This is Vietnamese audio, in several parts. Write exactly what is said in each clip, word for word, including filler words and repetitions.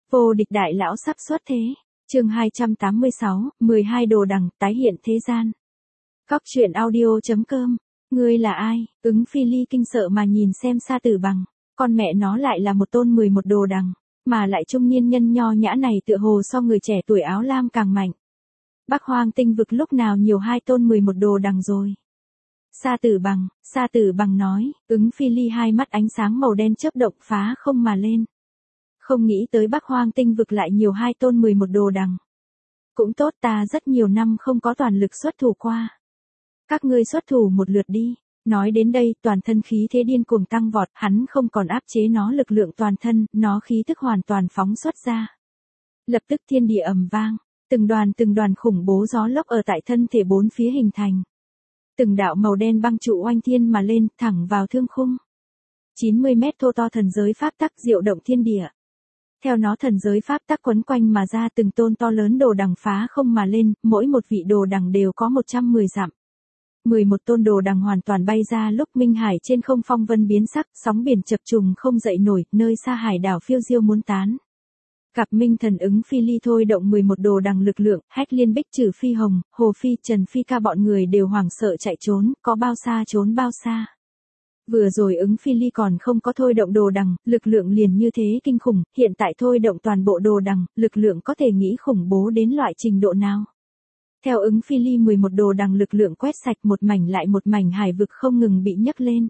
Vô địch đại lão sắp xuất thế. Chương hai trăm tám mươi sáu, mười hai đồ đằng tái hiện thế gian. Góc truyện audio chấm com. Ngươi là ai? Ứng Phi Ly kinh sợ mà nhìn xem Sa Tử Bằng, con mẹ nó lại là một tôn mười một đồ đằng, mà lại trung niên nhân nho nhã này tựa hồ so người trẻ tuổi áo lam càng mạnh. Bắc Hoang tinh vực lúc nào nhiều hai tôn mười một đồ đằng rồi? Sa Tử Bằng, Sa Tử Bằng nói. Ứng Phi Ly hai mắt ánh sáng màu đen chớp động phá không mà lên. Không nghĩ tới Bắc Hoang tinh vực lại nhiều hai tôn mười một đồ đằng. Cũng tốt, ta rất nhiều năm không có toàn lực xuất thủ qua. Các ngươi xuất thủ một lượt đi. Nói đến đây, toàn thân khí thế điên cuồng tăng vọt, hắn không còn áp chế nó lực lượng toàn thân, nó khí tức hoàn toàn phóng xuất ra. Lập tức thiên địa ầm vang, từng đoàn từng đoàn khủng bố gió lốc ở tại thân thể bốn phía hình thành. Từng đạo màu đen băng trụ oanh thiên mà lên, thẳng vào thương khung. chín mươi mét thô to thần giới pháp tắc diệu động thiên địa. Theo nó thần giới pháp tắc quấn quanh mà ra, từng tôn to lớn đồ đằng phá không mà lên, mỗi một vị đồ đằng đều có một trăm mười dặm. mười một tôn đồ đằng hoàn toàn bay ra lúc Minh Hải trên không phong vân biến sắc, sóng biển chập trùng không dậy nổi, nơi xa hải đảo phiêu diêu muốn tán. Gặp Minh Thần Ứng Phi Ly thôi động mười một đồ đằng lực lượng, Hách Liên Bích Trừ Phi Hồng, Hồ Phi, Trần Phi Ca bọn người đều hoảng sợ chạy trốn, có bao xa trốn bao xa. Vừa rồi Ứng Phi Ly còn không có thôi động đồ đằng, lực lượng liền như thế kinh khủng, hiện tại thôi động toàn bộ đồ đằng, lực lượng có thể nghĩ khủng bố đến loại trình độ nào. Theo Ứng Phi Ly mười một đồ đằng lực lượng quét sạch một mảnh lại một mảnh hải vực không ngừng bị nhấc lên.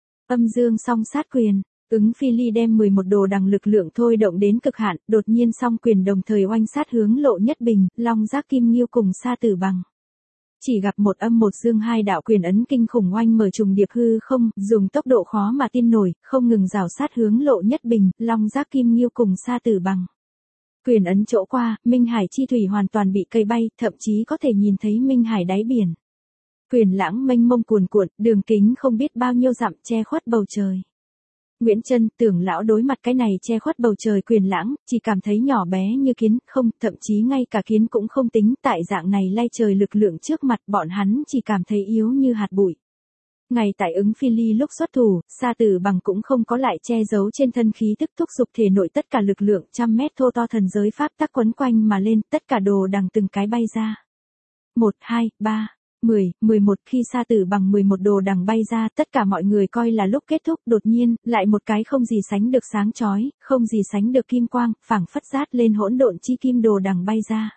Âm dương song sát quyền, Ứng Phi Ly đem mười một đồ đằng lực lượng thôi động đến cực hạn, đột nhiên song quyền đồng thời oanh sát hướng Lộ Nhất Bình, Long Giác Kim Nghiêu cùng Sa Tử Bằng. Chỉ gặp một âm một dương hai đạo quyền ấn kinh khủng oanh mở trùng điệp hư không, dùng tốc độ khó mà tin nổi, không ngừng rào sát hướng Lộ Nhất Bình, Long Giác Kim Nghiêu cùng Sa Tử Bằng. Quyền ấn chỗ qua, Minh Hải chi thủy hoàn toàn bị cây bay, thậm chí có thể nhìn thấy Minh Hải đáy biển. Quyền lãng mênh mông cuồn cuộn, đường kính không biết bao nhiêu dặm che khuất bầu trời. Nguyễn Trân, Tưởng lão đối mặt cái này che khuất bầu trời quyền lãng, chỉ cảm thấy nhỏ bé như kiến, không, thậm chí ngay cả kiến cũng không tính, tại dạng này lay trời lực lượng trước mặt bọn hắn chỉ cảm thấy yếu như hạt bụi. Ngày tại Ứng Phi Ly lúc xuất thủ, Sa Tử Bằng cũng không có lại che giấu trên thân khí tức thúc giục thể nội tất cả lực lượng trăm mét thô to thần giới pháp tắc quấn quanh mà lên, tất cả đồ đằng từng cái bay ra. một, hai, ba, mười, mười một khi Sa Tử Bằng mười một đồ đằng bay ra, tất cả mọi người coi là lúc kết thúc, đột nhiên, lại một cái không gì sánh được sáng chói, không gì sánh được kim quang, phảng phất rát lên hỗn độn chi kim đồ đằng bay ra.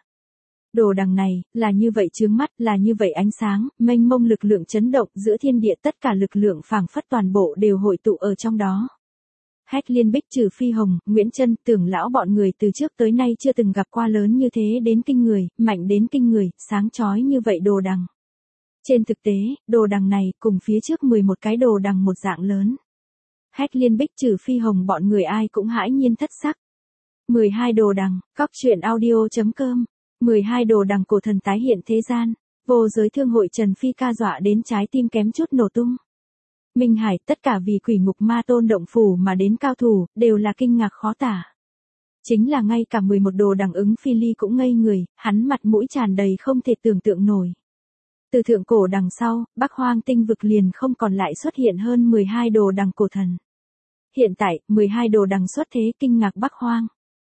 Đồ đằng này, là như vậy chướng mắt, là như vậy ánh sáng, mênh mông lực lượng chấn động giữa thiên địa, tất cả lực lượng phảng phất toàn bộ đều hội tụ ở trong đó. Hách Liên Bích Trừ Phi Hồng, Nguyễn Trân, Tưởng lão bọn người từ trước tới nay chưa từng gặp qua lớn như thế đến kinh người, mạnh đến kinh người, sáng chói như vậy đồ đằng. Trên thực tế, đồ đằng này cùng phía trước mười một cái đồ đằng một dạng lớn. Hách Liên Bích Trừ Phi Hồng bọn người ai cũng hãi nhiên thất sắc. mười hai đồ đằng, góc truyện audio chấm com. mười hai đồ đằng cổ thần tái hiện thế gian, vô giới thương hội Trần Phi Ca dọa đến trái tim kém chút nổ tung. Minh Hải, tất cả vì Quỷ Ngục Ma Tôn động phủ mà đến cao thủ, đều là kinh ngạc khó tả. Chính là ngay cả mười một đồ đằng Ứng Phi Ly cũng ngây người, hắn mặt mũi tràn đầy không thể tưởng tượng nổi. Từ thượng cổ đằng sau, Bắc Hoang tinh vực liền không còn lại xuất hiện hơn mười hai đồ đằng cổ thần. Hiện tại, mười hai đồ đằng xuất thế kinh ngạc Bắc Hoang.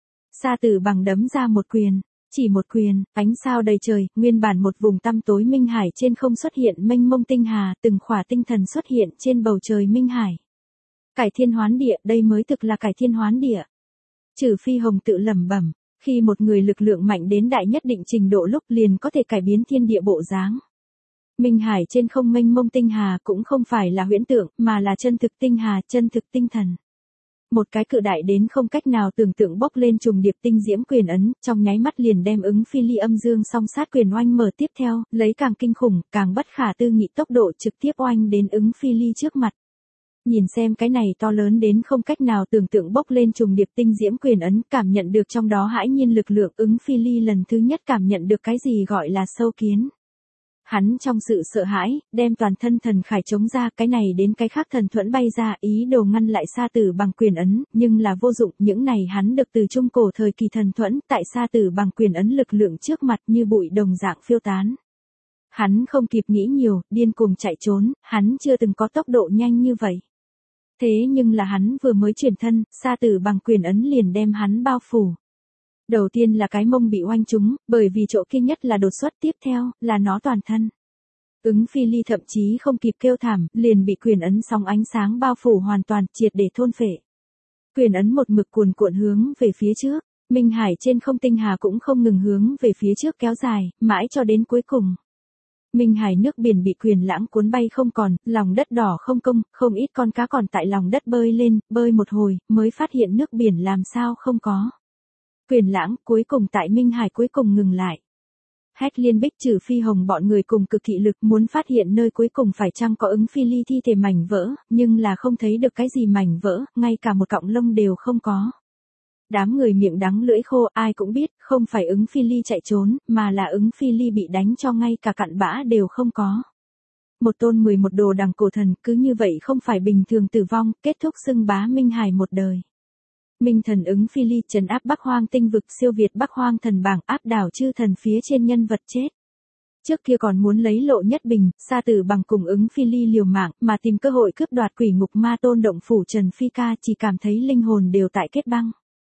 Sa Tử Bằng đấm ra một quyền. Chỉ một quyền, ánh sao đầy trời, nguyên bản một vùng tăm tối Minh Hải trên không xuất hiện mênh mông tinh hà, từng khỏa tinh thần xuất hiện trên bầu trời Minh Hải. Cải thiên hoán địa, đây mới thực là cải thiên hoán địa. Trừ Phi Hồng tự lẩm bẩm, khi một người lực lượng mạnh đến đại nhất định trình độ lúc liền có thể cải biến thiên địa bộ dáng. Minh Hải trên không mênh mông tinh hà cũng không phải là huyễn tượng, mà là chân thực tinh hà, chân thực tinh thần. Một cái cự đại đến không cách nào tưởng tượng bốc lên trùng điệp tinh diễm quyền ấn, trong nháy mắt liền đem Ứng Phi Ly âm dương song sát quyền oanh mở tiếp theo, lấy càng kinh khủng, càng bất khả tư nghị tốc độ trực tiếp oanh đến Ứng Phi Ly trước mặt. Nhìn xem cái này to lớn đến không cách nào tưởng tượng bốc lên trùng điệp tinh diễm quyền ấn, cảm nhận được trong đó hãi nhiên lực lượng, Ứng Phi Ly lần thứ nhất cảm nhận được cái gì gọi là sâu kiến. Hắn trong sự sợ hãi, đem toàn thân thần khải chống ra, cái này đến cái khác thần thuẫn bay ra, ý đồ ngăn lại Sa Tử Bằng quyền ấn, nhưng là vô dụng, những này hắn được từ trung cổ thời kỳ thần thuẫn, tại Sa Tử Bằng quyền ấn lực lượng trước mặt như bụi đồng dạng phiêu tán. Hắn không kịp nghĩ nhiều, điên cuồng chạy trốn, hắn chưa từng có tốc độ nhanh như vậy. Thế nhưng là hắn vừa mới chuyển thân, Sa Tử Bằng quyền ấn liền đem hắn bao phủ. Đầu tiên là cái mông bị oanh trúng, bởi vì chỗ kia nhất là đột xuất, tiếp theo là nó toàn thân. Ứng Phi Ly thậm chí không kịp kêu thảm, liền bị quyền ấn sóng ánh sáng bao phủ hoàn toàn, triệt để thôn phệ. Quyền ấn một mực cuồn cuộn hướng về phía trước, Minh Hải trên không tinh hà cũng không ngừng hướng về phía trước kéo dài, mãi cho đến cuối cùng. Minh Hải nước biển bị quyền lãng cuốn bay không còn, lòng đất đỏ không công, không ít con cá còn tại lòng đất bơi lên, bơi một hồi, mới phát hiện nước biển làm sao không có. Quyền lãng cuối cùng tại Minh Hải cuối cùng ngừng lại. Hách Liên Bích trừ Phi Hồng bọn người cùng cực thị lực muốn phát hiện nơi cuối cùng phải chăng có Ứng Phi Ly thi thể mảnh vỡ, nhưng là không thấy được cái gì mảnh vỡ, ngay cả một cọng lông đều không có. Đám người miệng đắng lưỡi khô, ai cũng biết, không phải Ứng Phi Ly chạy trốn, mà là Ứng Phi Ly bị đánh cho ngay cả cặn bã đều không có. Một tôn mười một đồ đằng cổ thần, cứ như vậy không phải bình thường tử vong, kết thúc xưng bá Minh Hải một đời. Minh thần Ứng Phi Ly trấn áp Bắc Hoang tinh vực, siêu việt Bắc Hoang thần bảng, áp đảo chư thần phía trên nhân vật chết. Trước kia còn muốn lấy Lộ Nhất Bình, Sa Tử Bằng cùng Ứng Phi Ly liều mạng, mà tìm cơ hội cướp đoạt Quỷ Ngục Ma Tôn động phủ Trần Phi Ca, chỉ cảm thấy linh hồn đều tại kết băng.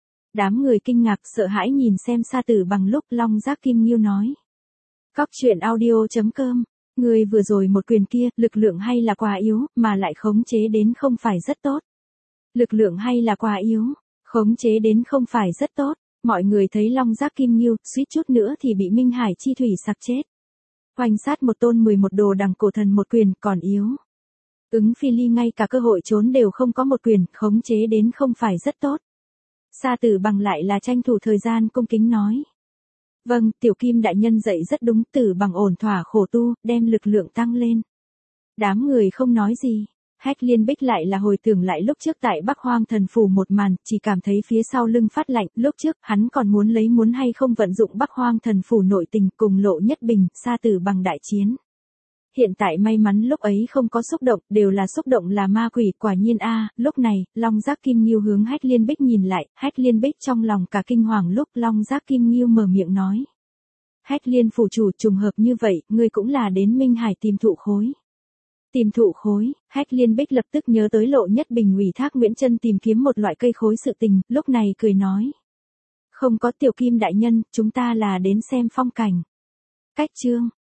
Đám người kinh ngạc sợ hãi nhìn xem Sa Tử Bằng lúc Long Giác Kim Nghiêu nói. Cóc truyện audio chấm com, người vừa rồi một quyền kia, lực lượng hay là quá yếu, mà lại khống chế đến không phải rất tốt. Lực lượng hay là quá yếu, khống chế đến không phải rất tốt, mọi người thấy Long Giác Kim Nghiêu, suýt chút nữa thì bị Minh Hải chi thủy sặc chết. Hoành sát một tôn mười một đồ đằng cổ thần một quyền, còn yếu. Ứng Phi Ly ngay cả cơ hội trốn đều không có một quyền, khống chế đến không phải rất tốt. Sa Tử Bằng lại là tranh thủ thời gian cung kính nói. Vâng, Tiểu Kim đại nhân dạy rất đúng, Tử Bằng ổn thỏa khổ tu, đem lực lượng tăng lên. Đám người không nói gì. Hách Liên Bích lại là hồi tưởng lại lúc trước tại Bắc Hoang thần phủ một màn, chỉ cảm thấy phía sau lưng phát lạnh, lúc trước hắn còn muốn lấy muốn hay không vận dụng Bắc Hoang thần phủ nội tình cùng Lộ Nhất Bình, Sa Tử Bằng đại chiến. Hiện tại may mắn lúc ấy không có xúc động, đều là xúc động là ma quỷ, quả nhiên a. Lúc này, Long Giác Kim Nghiêu hướng Hách Liên Bích nhìn lại, Hách Liên Bích trong lòng cả kinh hoàng lúc Long Giác Kim Nghiêu mở miệng nói. Hách Liên phủ chủ, trùng hợp như vậy, ngươi cũng là đến Minh Hải tìm thụ khối. Tìm thụ khối, Hách Liên Bích lập tức nhớ tới Lộ Nhất Bình ủy thác Nguyễn Chân tìm kiếm một loại cây khối sự tình, lúc này cười nói. Không có Tiểu Kim đại nhân, chúng ta là đến xem phong cảnh. Cách chương.